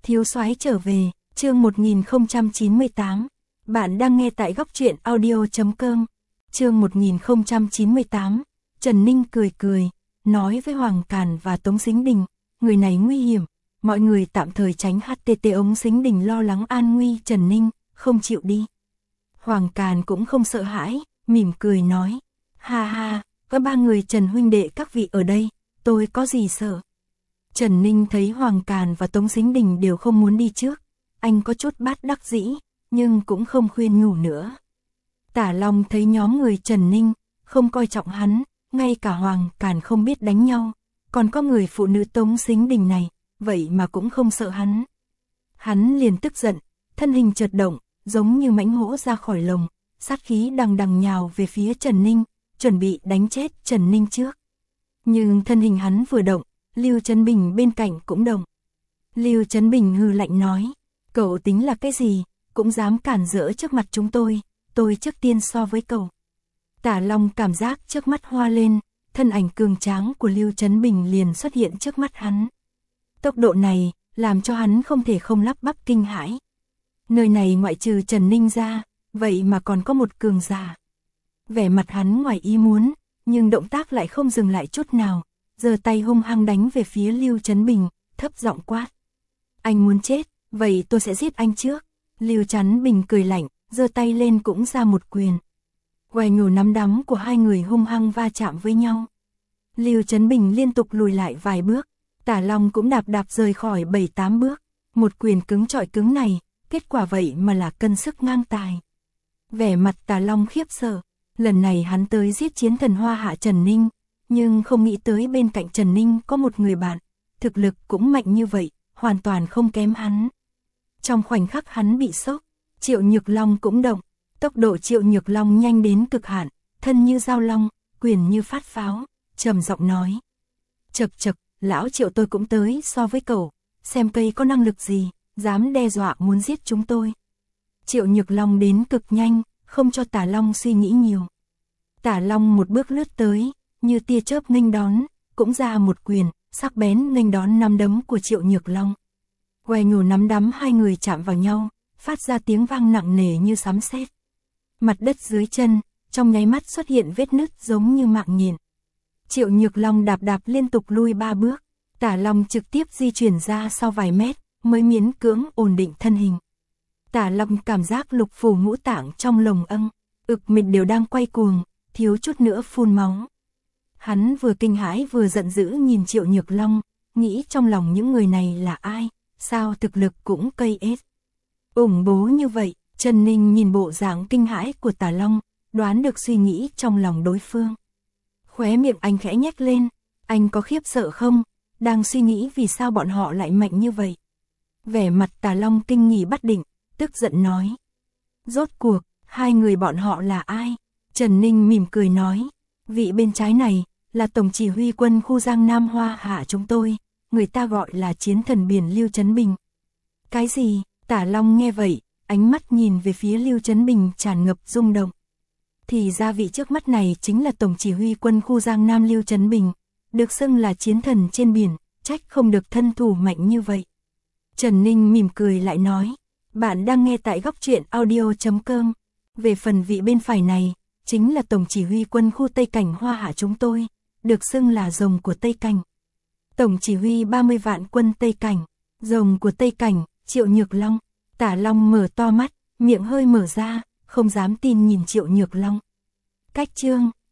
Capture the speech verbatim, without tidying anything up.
Thiếu soái trở về, chương một nghìn không trăm chín mươi tám. Bạn đang nghe tại góc truyện audio chấm com. Chương một nghìn không trăm chín mươi tám. Trần Ninh cười cười, nói với Hoàng Càn và Tống Sính Đình, người này nguy hiểm, mọi người tạm thời tránh hát tê tê. Ống Sính Đình lo lắng an nguy Trần Ninh, không chịu đi. Hoàng Càn cũng không sợ hãi, mỉm cười nói, ha ha, có ba người Trần huynh đệ các vị ở đây, tôi có gì sợ. Trần Ninh thấy Hoàng Càn và Tống Sính Đình đều không muốn đi trước, anh có chút bát đắc dĩ, nhưng cũng không khuyên nhủ nữa. Tả Long thấy nhóm người Trần Ninh, không coi trọng hắn, ngay cả Hoàng Càn không biết đánh nhau, còn có người phụ nữ Tống Sính Đình này, vậy mà cũng không sợ hắn. Hắn liền tức giận, thân hình chợt động, giống như mãnh hổ ra khỏi lồng, sát khí đằng đằng nhào về phía Trần Ninh, chuẩn bị đánh chết Trần Ninh trước. Nhưng thân hình hắn vừa động, Lưu Trấn Bình bên cạnh cũng động. Lưu Trấn Bình hừ lạnh nói, cậu tính là cái gì, cũng dám cản rỡ trước mặt chúng tôi, tôi trước tiên so với cậu. Tả Long cảm giác trước mắt hoa lên, thân ảnh cường tráng của Lưu Trấn Bình liền xuất hiện trước mắt hắn. Tốc độ này, làm cho hắn không thể không lắp bắp kinh hãi. Nơi này ngoại trừ Trần Ninh ra, vậy mà còn có một cường giả. Vẻ mặt hắn ngoài ý muốn, nhưng động tác lại không dừng lại chút nào, giơ tay hung hăng đánh về phía Lưu Trấn Bình, thấp giọng quát. Anh muốn chết, vậy tôi sẽ giết anh trước. Lưu Trấn Bình cười lạnh, giơ tay lên cũng ra một quyền. Quay nhổ nắm đấm của hai người hung hăng va chạm với nhau. Lưu Trấn Bình liên tục lùi lại vài bước, Tả Long cũng đạp đạp rời khỏi bảy tám bước. Một quyền cứng trọi cứng này, kết quả vậy mà là cân sức ngang tài. Vẻ mặt Tả Long khiếp sợ, lần này hắn tới giết chiến thần Hoa Hạ Trần Ninh, nhưng không nghĩ tới bên cạnh Trần Ninh có một người bạn, thực lực cũng mạnh như vậy, hoàn toàn không kém hắn. Trong khoảnh khắc hắn bị sốc, Triệu Nhược Long cũng động, tốc độ Triệu Nhược Long nhanh đến cực hạn, thân như dao long, quyền như phát pháo, trầm giọng nói. Chậc chậc, lão Triệu tôi cũng tới so với cậu, xem cây có năng lực gì, dám đe dọa muốn giết chúng tôi. Triệu Nhược Long đến cực nhanh, không cho Tả Long suy nghĩ nhiều. Tả Long một bước lướt tới, như tia chớp nghênh đón, cũng ra một quyền, sắc bén nghênh đón nắm đấm của Triệu Nhược Long. Quay nhổ nắm đấm hai người chạm vào nhau, phát ra tiếng vang nặng nề như sấm sét. Mặt đất dưới chân, trong nháy mắt xuất hiện vết nứt giống như mạng nhện. Triệu Nhược Long đạp đạp liên tục lui ba bước, Tả Long trực tiếp di chuyển ra sau vài mét, mới miễn cưỡng ổn định thân hình. Tả Long cảm giác lục phủ ngũ tạng trong lồng âng, ực mịch đều đang quay cuồng, thiếu chút nữa phun máu. Hắn vừa kinh hãi vừa giận dữ nhìn Triệu Nhược Long, nghĩ trong lòng những người này là ai, sao thực lực cũng cây ết. Ủng bố như vậy, Trần Ninh nhìn bộ dạng kinh hãi của Tả Long, đoán được suy nghĩ trong lòng đối phương. Khóe miệng anh khẽ nhếch lên, anh có khiếp sợ không, đang suy nghĩ vì sao bọn họ lại mạnh như vậy. Vẻ mặt Tả Long kinh nghỉ bất định, tức giận nói. Rốt cuộc, hai người bọn họ là ai? Trần Ninh mỉm cười nói, vị bên trái này, là tổng chỉ huy quân khu Giang Nam Hoa Hạ chúng tôi, người ta gọi là chiến thần biển Lưu Trấn Bình. Cái gì? Tả Long nghe vậy, ánh mắt nhìn về phía Lưu Trấn Bình tràn ngập rung động. Thì ra vị trước mắt này chính là tổng chỉ huy quân khu Giang Nam Lưu Trấn Bình, được xưng là chiến thần trên biển, trách không được thân thủ mạnh như vậy. Trần Ninh mỉm cười lại nói, bạn đang nghe tại góc truyện audio chấm com. Về phần vị bên phải này, chính là tổng chỉ huy quân khu Tây Cảnh Hoa Hạ chúng tôi, được xưng là rồng của Tây Cảnh. Tổng chỉ huy ba mươi vạn quân Tây Cảnh, rồng của Tây Cảnh, Triệu Nhược Long. Tả Long mở to mắt, miệng hơi mở ra, không dám tin nhìn Triệu Nhược Long. Cách chương